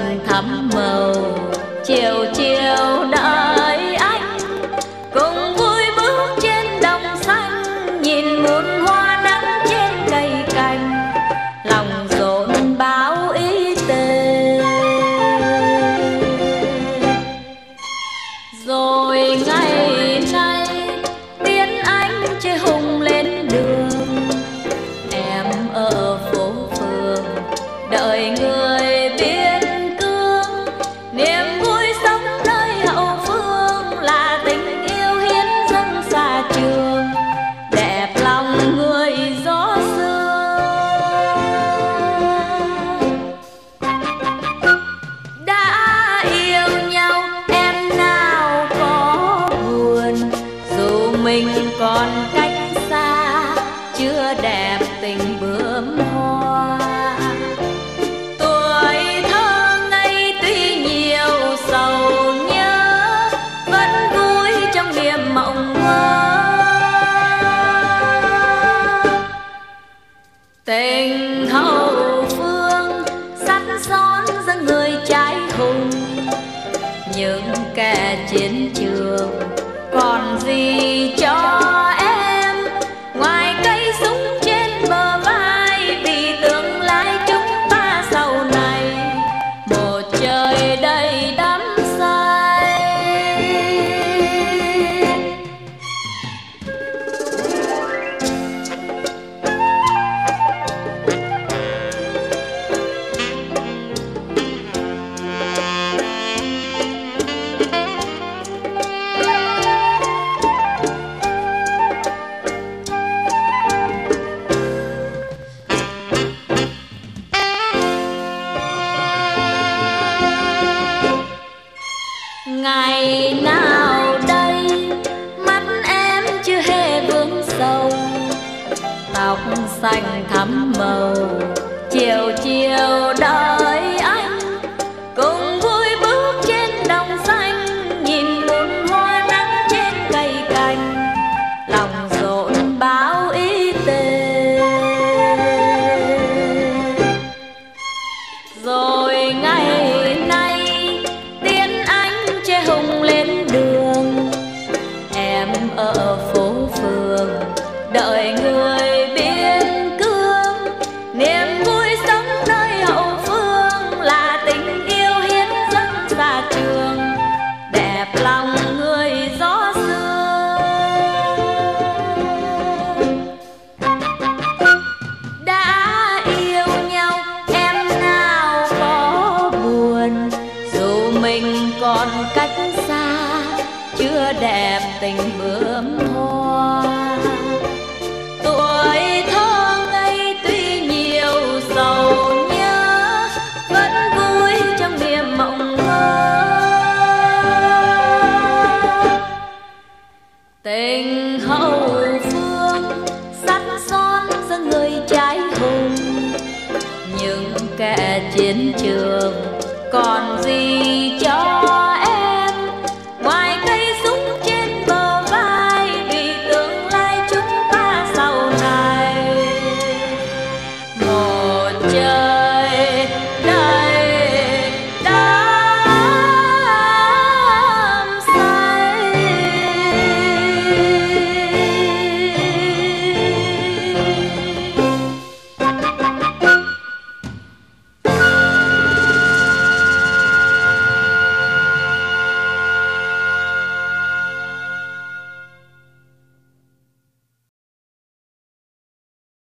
xanh thắm màu, chiều chiều đợi anh cùng vui bước trên đồng xanh, nhìn muôn hoa nắng trên cây cành, lòng dồn bao ý tề. Rồi ngày nay tiến anh chơi hùng lên đường, em ở phố phường đợi người biên cương, niềm vui sống nơi hậu phương là tình yêu hiến dâng xa trường, đẹp lòng người gió xưa. Đã yêu nhau em nào có buồn, dù mình còn cách xa chưa đẹp tình bướm hoa. Tuổi thơ ngây tuy nhiều sầu nhớ, vẫn vui trong niềm mộng mơ. Tình hậu phương sắt son dâng người trái hùng, những kẻ chiến trường còn gì cho em ngoài cây súng trên bờ vai, vì tương lai chúng ta sau này một trời đầy đắm say. Ngày nào đây mắt em chưa hề vương sầu, tóc xanh thắm màu, chiều chiều đợi anh cùng vui bước trên đồng xanh, nhìn muôn hoa nắng trên cây cành, lòng dồn bao ý tề. Rồi ngày nay tiến anh chơi hùng lên đường, em ở phố phường đợi người biên cương, niềm vui sống nơi hậu phương là tình yêu hiến dâng xa trường, đẹp lòng người gió xưa. Đã yêu nhau em nào có buồn, dù mình còn cách xa chưa đẹp tình bướm hoa. Tuổi thơ ngây tuy nhiều sầu nhớ, vẫn vui trong niềm mộng mơ. Tình hậu phương sắt son dâng người trái hùng, những kẻ chiến trường